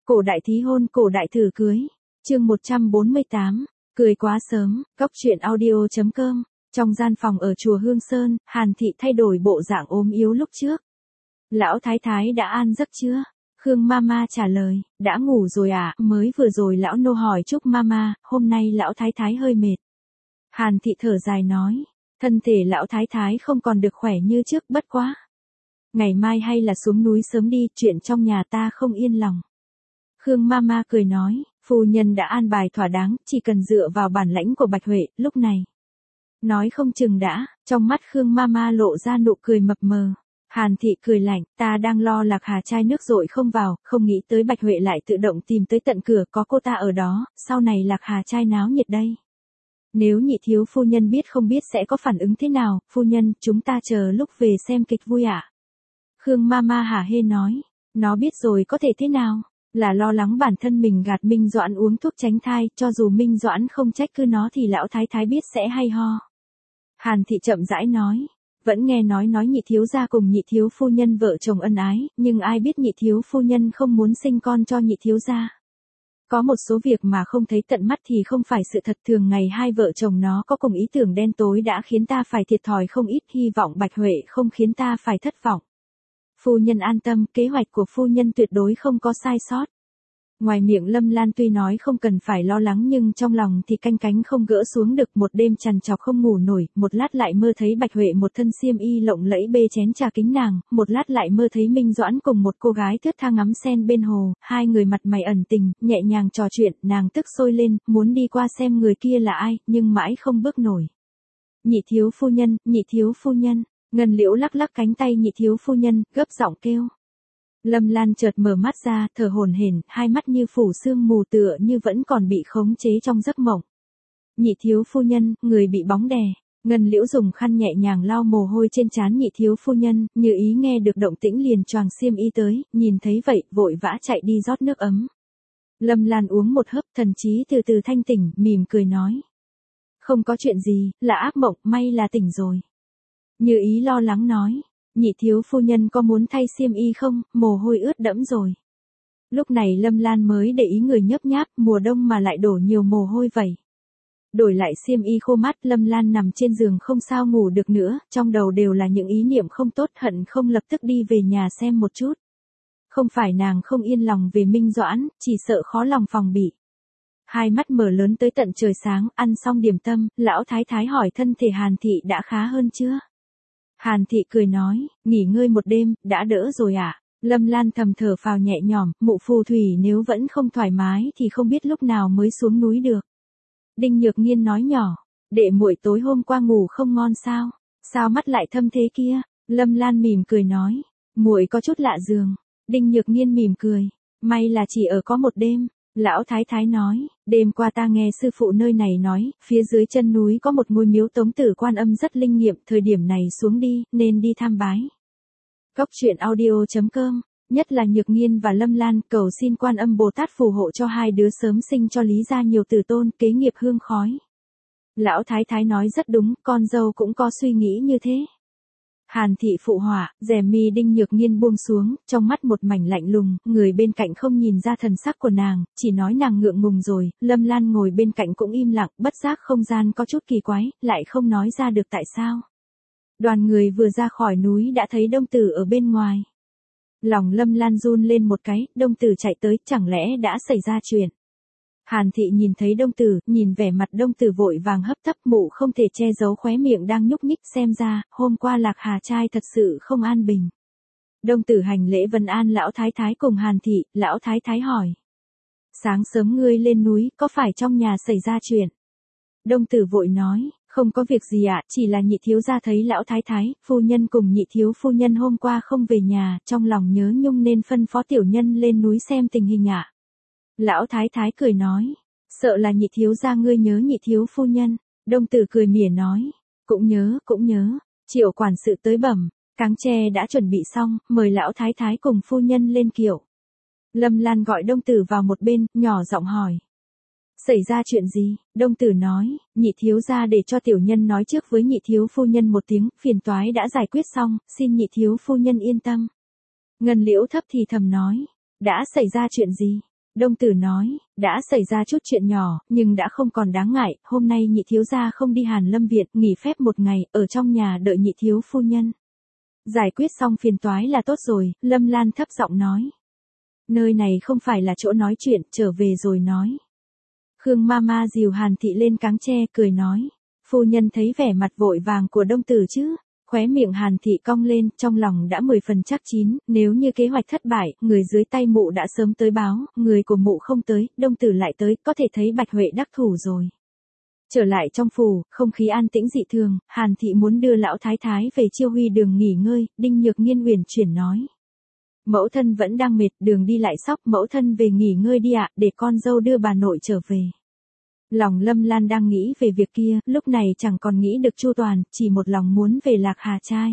Cổ đại thí hôn, cổ đại thử cưới. Chương 148, cười quá sớm. Cóc truyện audio.com. Trong gian phòng ở chùa Hương Sơn, Hàn Thị thay đổi bộ dạng ốm yếu lúc trước. Lão thái thái đã an giấc chưa? Khương Mama trả lời, đã ngủ rồi ạ, mới vừa rồi lão nô hỏi chúc Mama, hôm nay lão thái thái hơi mệt. Hàn Thị thở dài nói, thân thể lão thái thái không còn được khỏe như trước, bất quá. Ngày mai hay là xuống núi sớm đi, chuyện trong nhà ta không yên lòng. Khương Mama cười nói, phu nhân đã an bài thỏa đáng, chỉ cần dựa vào bản lãnh của Bạch Huệ, lúc này. Nói không chừng đã, trong mắt Khương Mama lộ ra nụ cười mập mờ. Hàn Thị cười lạnh, ta đang lo Lạc Hà chai nước dội không vào, không nghĩ tới Bạch Huệ lại tự động tìm tới tận cửa, có cô ta ở đó, sau này Lạc Hà chai náo nhiệt đây. Nếu nhị thiếu phu nhân biết không biết sẽ có phản ứng thế nào, phu nhân, chúng ta chờ lúc về xem kịch vui ạ. Khương Mama hả hê nói, nó biết rồi có thể thế nào, là lo lắng bản thân mình gạt Minh Doãn uống thuốc tránh thai, cho dù Minh Doãn không trách cứ nó thì lão thái thái biết sẽ hay ho. Hàn Thị chậm rãi nói, vẫn nghe nói nhị thiếu gia cùng nhị thiếu phu nhân vợ chồng ân ái, nhưng ai biết nhị thiếu phu nhân không muốn sinh con cho nhị thiếu gia. Có một số việc mà không thấy tận mắt thì không phải sự thật, thường ngày hai vợ chồng nó có cùng ý tưởng đen tối đã khiến ta phải thiệt thòi không ít, hy vọng Bạch Huệ không khiến ta phải thất vọng. Phu nhân an tâm, kế hoạch của phu nhân tuyệt đối không có sai sót. Ngoài miệng Lâm Lan tuy nói không cần phải lo lắng nhưng trong lòng thì canh cánh không gỡ xuống được, một đêm trằn trọc không ngủ nổi, một lát lại mơ thấy Bạch Huệ một thân xiêm y lộng lẫy bê chén trà kính nàng, một lát lại mơ thấy Minh Doãn cùng một cô gái thướt tha ngắm sen bên hồ, hai người mặt mày ẩn tình, nhẹ nhàng trò chuyện, nàng tức sôi lên, muốn đi qua xem người kia là ai, nhưng mãi không bước nổi. Nhị thiếu phu nhân, nhị thiếu phu nhân, Ngân Liễu lắc lắc cánh tay nhị thiếu phu nhân, gấp giọng kêu. Lâm Lan chợt mở mắt ra, thở hổn hển, hai mắt như phủ sương mù tựa như vẫn còn bị khống chế trong giấc mộng. Nhị thiếu phu nhân, người bị bóng đè. Ngân Liễu dùng khăn nhẹ nhàng lau mồ hôi trên trán nhị thiếu phu nhân, như ý nghe được động tĩnh liền choàng xiêm y tới, nhìn thấy vậy, vội vã chạy đi rót nước ấm. Lâm Lan uống một hớp, thần trí từ từ thanh tỉnh, mỉm cười nói. Không có chuyện gì, là ác mộng, may là tỉnh rồi. Như ý lo lắng nói. Nhị thiếu phu nhân có muốn thay xiêm y không, mồ hôi ướt đẫm rồi. Lúc này Lâm Lan mới để ý người nhấp nháp, mùa đông mà lại đổ nhiều mồ hôi vậy. Đổi lại xiêm y khô mát, Lâm Lan nằm trên giường không sao ngủ được nữa, trong đầu đều là những ý niệm không tốt, hận không lập tức đi về nhà xem một chút. Không phải nàng không yên lòng về Minh Doãn, chỉ sợ khó lòng phòng bị. Hai mắt mở lớn tới tận trời sáng, ăn xong điểm tâm, lão thái thái hỏi thân thể Hàn Thị đã khá hơn chưa? Hàn Thị cười nói, nghỉ ngơi một đêm, đã đỡ rồi ạ. Lâm Lan thầm thở phào nhẹ nhõm, mụ phù thủy nếu vẫn không thoải mái thì không biết lúc nào mới xuống núi được. Đinh Nhược Nghiên nói nhỏ, đệ muội tối hôm qua ngủ không ngon sao? Sao mắt lại thâm thế kia? Lâm Lan mỉm cười nói, muội có chút lạ giường. Đinh Nhược Nghiên mỉm cười, may là chỉ ở có một đêm. Lão thái thái nói, đêm qua ta nghe sư phụ nơi này nói, phía dưới chân núi có một ngôi miếu Tống Tử Quan Âm rất linh nghiệm, thời điểm này xuống đi, nên đi tham bái. Cóc truyện audio.com, nhất là Nhược Nghiên và Lâm Lan, cầu xin Quan Âm Bồ Tát phù hộ cho hai đứa sớm sinh cho Lý gia nhiều tử tôn, kế nghiệp hương khói. Lão thái thái nói rất đúng, con dâu cũng có suy nghĩ như thế. Hàn Thị phụ họa, rèm mi Đinh Nhược Nghiên buông xuống, trong mắt một mảnh lạnh lùng, người bên cạnh không nhìn ra thần sắc của nàng, chỉ nói nàng ngượng ngùng rồi, Lâm Lan ngồi bên cạnh cũng im lặng, bất giác không gian có chút kỳ quái, lại không nói ra được tại sao. Đoàn người vừa ra khỏi núi đã thấy Đông Tử ở bên ngoài. Lòng Lâm Lan run lên một cái, Đông Tử chạy tới, chẳng lẽ đã xảy ra chuyện. Hàn Thị nhìn thấy Đông Tử, nhìn vẻ mặt Đông Tử vội vàng hấp tấp, mụ không thể che giấu khóe miệng đang nhúc nhích, xem ra, hôm qua Lạc Hà trai thật sự không an bình. Đông Tử hành lễ vân an lão thái thái cùng Hàn Thị, lão thái thái hỏi. Sáng sớm ngươi lên núi, có phải trong nhà xảy ra chuyện? Đông Tử vội nói, không có việc gì ạ, chỉ là nhị thiếu gia thấy lão thái thái, phu nhân cùng nhị thiếu phu nhân hôm qua không về nhà, trong lòng nhớ nhung nên phân phó tiểu nhân lên núi xem tình hình ạ. Lão thái thái cười nói, sợ là nhị thiếu gia ngươi nhớ nhị thiếu phu nhân. Đông Tử cười mỉa nói, cũng nhớ, Triệu quản sự tới bẩm, cáng tre đã chuẩn bị xong, mời lão thái thái cùng phu nhân lên kiệu. Lâm Lan gọi Đông Tử vào một bên, nhỏ giọng hỏi. Xảy ra chuyện gì? Đông Tử nói, nhị thiếu gia để cho tiểu nhân nói trước với nhị thiếu phu nhân một tiếng, phiền toái đã giải quyết xong, xin nhị thiếu phu nhân yên tâm. Ngân Liễu thấp thì thầm nói, đã xảy ra chuyện gì? Đông Tử nói, đã xảy ra chút chuyện nhỏ, nhưng đã không còn đáng ngại, hôm nay nhị thiếu gia không đi Hàn Lâm Viện, nghỉ phép một ngày, ở trong nhà đợi nhị thiếu phu nhân. Giải quyết xong phiền toái là tốt rồi, Lâm Lan thấp giọng nói. Nơi này không phải là chỗ nói chuyện, trở về rồi nói. Khương Mama dìu Hàn Thị lên cáng tre, cười nói. Phu nhân thấy vẻ mặt vội vàng của Đông Tử chứ? Khóe miệng Hàn Thị cong lên, trong lòng đã 10 phần chắc chín, nếu như kế hoạch thất bại, người dưới tay mụ đã sớm tới báo, người của mụ không tới, Đông Tử lại tới, có thể thấy Bạch Huệ đắc thủ rồi. Trở lại trong phủ, không khí an tĩnh dị thường, Hàn Thị muốn đưa lão thái thái về Chiêu Huy đường nghỉ ngơi, Đinh Nhược Nghiên uyển chuyển nói. Mẫu thân vẫn đang mệt, đường đi lại sóc, mẫu thân về nghỉ ngơi đi ạ, để con dâu đưa bà nội trở về. Lòng Lâm Lan đang nghĩ về việc kia, lúc này chẳng còn nghĩ được chu toàn, chỉ một lòng muốn về Lạc Hà trai.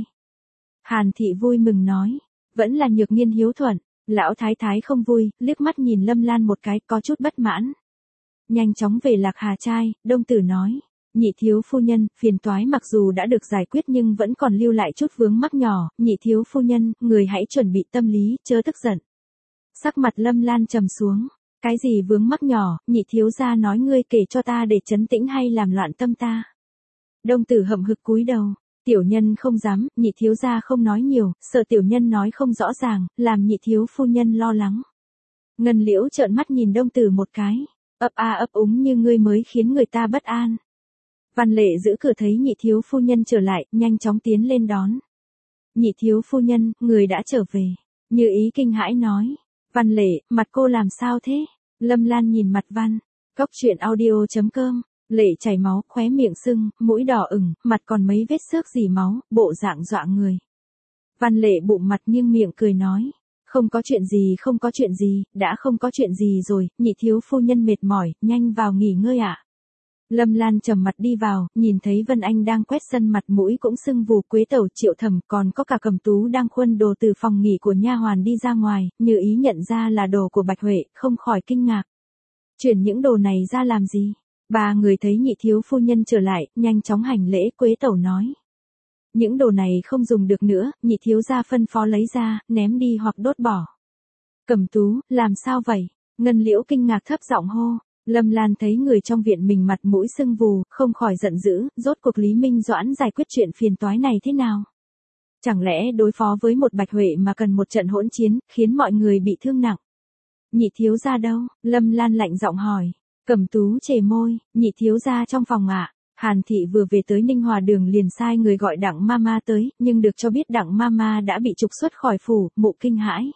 Hàn Thị vui mừng nói, vẫn là Nhược Nghiên hiếu thuận, lão thái thái không vui, liếc mắt nhìn Lâm Lan một cái, có chút bất mãn. Nhanh chóng về Lạc Hà trai, Đông Tử nói, nhị thiếu phu nhân, phiền toái mặc dù đã được giải quyết nhưng vẫn còn lưu lại chút vướng mắc nhỏ, nhị thiếu phu nhân, người hãy chuẩn bị tâm lý, chớ tức giận. Sắc mặt Lâm Lan trầm xuống. Cái gì vướng mắc nhỏ, nhị thiếu gia nói ngươi kể cho ta để trấn tĩnh hay làm loạn tâm ta. Đông Tử hậm hực cúi đầu, tiểu nhân không dám, nhị thiếu gia không nói nhiều, sợ tiểu nhân nói không rõ ràng, làm nhị thiếu phu nhân lo lắng. Ngân Liễu trợn mắt nhìn Đông Tử một cái, ấp a ấp úng như ngươi mới khiến người ta bất an. Văn Lệ giữ cửa thấy nhị thiếu phu nhân trở lại, nhanh chóng tiến lên đón. Nhị thiếu phu nhân, người đã trở về, Như Ý kinh hãi nói. Văn Lệ, mặt cô làm sao thế? Lâm Lan nhìn mặt Văn. Cóc truyện audio.com. Lệ chảy máu, khóe miệng sưng, mũi đỏ ửng, mặt còn mấy vết xước dì máu, bộ dạng dọa người. Văn Lệ bụng mặt nghiêng miệng cười nói. Không có chuyện gì, không có chuyện gì, đã không có chuyện gì rồi, nhị thiếu phu nhân mệt mỏi, nhanh vào nghỉ ngơi ạ. Lâm Lan trầm mặt đi vào, nhìn thấy Vân Anh đang quét sân, mặt mũi cũng sưng vù, Quế Tẩu, Triệu Thẩm, còn có cả Cẩm Tú đang khuân đồ từ phòng nghỉ của nha hoàn đi ra ngoài, Như Ý nhận ra là đồ của Bạch Huệ, không khỏi kinh ngạc. Chuyển những đồ này ra làm gì? Ba người thấy nhị thiếu phu nhân trở lại, nhanh chóng hành lễ, Quế Tẩu nói. Những đồ này không dùng được nữa, nhị thiếu gia phân phó lấy ra, ném đi hoặc đốt bỏ. Cẩm Tú, làm sao vậy? Ngân Liễu kinh ngạc thấp giọng hô. Lâm Lan thấy người trong viện mình mặt mũi sưng vù, không khỏi giận dữ, rốt cuộc Lý Minh Doãn giải quyết chuyện phiền toái này thế nào? Chẳng lẽ đối phó với một Bạch Huệ mà cần một trận hỗn chiến, khiến mọi người bị thương nặng? Nhị thiếu gia đâu? Lâm Lan lạnh giọng hỏi. Cẩm Tú chề môi, nhị thiếu gia trong phòng ạ. Hàn Thị vừa về tới Ninh Hòa đường liền sai người gọi Đặng Mama tới, nhưng được cho biết Đặng Mama đã bị trục xuất khỏi phủ, mụ kinh hãi.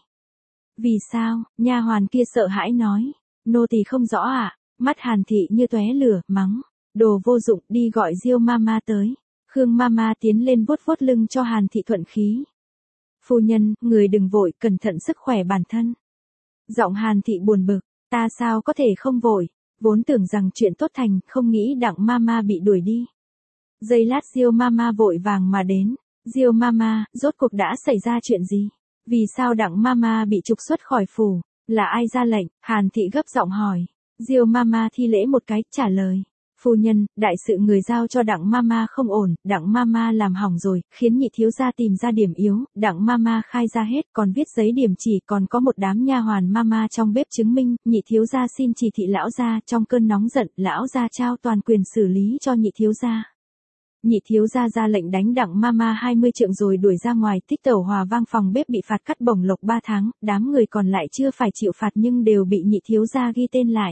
Vì sao? Nha hoàn kia sợ hãi nói. Nô tỳ không rõ ạ. Mắt Hàn Thị như tóe lửa, mắng. Đồ vô dụng, đi gọi Diêu Mama tới. Khương Mama tiến lên vuốt vuốt lưng cho Hàn Thị thuận khí. Phu nhân, người đừng vội, cẩn thận sức khỏe bản thân. Giọng Hàn Thị buồn bực, ta sao có thể không vội, vốn tưởng rằng chuyện tốt thành, không nghĩ Đặng Mama bị đuổi đi. Giây lát Diêu Mama vội vàng mà đến. Diêu Mama, rốt cuộc đã xảy ra chuyện gì? Vì sao Đặng Mama bị trục xuất khỏi phủ? Là ai ra lệnh? Hàn Thị gấp giọng hỏi. Diêu Mama thi lễ một cái, trả lời. Phu nhân, đại sự người giao cho Đặng Mama không ổn, Đặng Mama làm hỏng rồi, khiến nhị thiếu gia tìm ra điểm yếu, Đặng Mama khai ra hết, còn viết giấy điểm chỉ, còn có một đám nha hoàn Mama trong bếp chứng minh, nhị thiếu gia xin chỉ thị lão gia, trong cơn nóng giận, lão gia trao toàn quyền xử lý cho nhị thiếu gia. Nhị thiếu gia ra lệnh đánh Đặng Mama 20 trượng rồi đuổi ra ngoài, Tích Tẩu Hòa Vang phòng bếp bị phạt cắt bổng lộc 3 tháng, đám người còn lại chưa phải chịu phạt nhưng đều bị nhị thiếu gia ghi tên lại.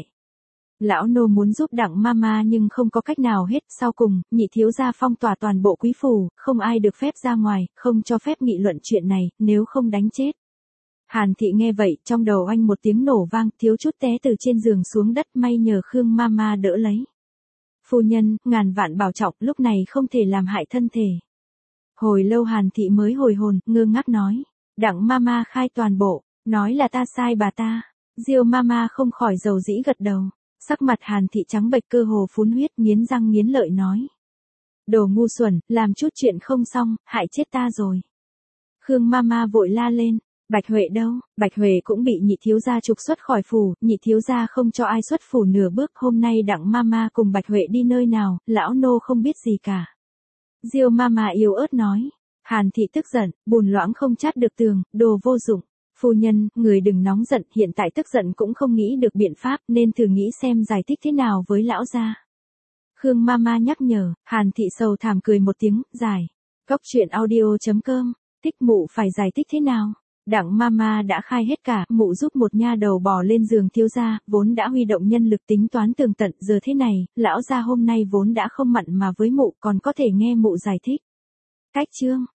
Lão nô muốn giúp Đặng Mama nhưng không có cách nào hết, sau cùng, nhị thiếu gia phong tỏa toàn bộ quý phủ, không ai được phép ra ngoài, không cho phép nghị luận chuyện này, nếu không đánh chết. Hàn Thị nghe vậy, trong đầu anh một tiếng nổ vang, thiếu chút té từ trên giường xuống đất, may nhờ Khương Mama đỡ lấy. Phu nhân, ngàn vạn bảo trọng, lúc này không thể làm hại thân thể. Hồi lâu Hàn Thị mới hồi hồn, ngơ ngác nói. Đặng Mama khai toàn bộ, nói là ta sai bà ta. Diêu Mama không khỏi dầu dĩ gật đầu. Sắc mặt Hàn Thị trắng bệch cơ hồ phun huyết, nghiến răng nghiến lợi nói. Đồ ngu xuẩn, làm chút chuyện không xong, hại chết ta rồi. Khương Mama vội la lên. Bạch Huệ đâu? Bạch Huệ cũng bị nhị thiếu gia trục xuất khỏi phủ, nhị thiếu gia không cho ai xuất phủ nửa bước, hôm nay Đặng Mama cùng Bạch Huệ đi nơi nào, lão nô không biết gì cả. Diêu Mama yếu ớt nói. Hàn Thị tức giận, bùn loãng không chát được tường, đồ vô dụng. Phu nhân, người đừng nóng giận, hiện tại tức giận cũng không nghĩ được biện pháp, nên thử nghĩ xem giải thích thế nào với lão gia. Khương Mama nhắc nhở. Hàn Thị sầu thảm cười một tiếng, giải. Cốc truyện audio.com, thích mụ phải giải thích thế nào? Đặng Mama đã khai hết cả, mụ giúp một nha đầu bò lên giường thiếu gia, vốn đã huy động nhân lực tính toán tường tận, giờ thế này, lão gia hôm nay vốn đã không mặn mà với mụ, còn có thể nghe mụ giải thích. Cách chương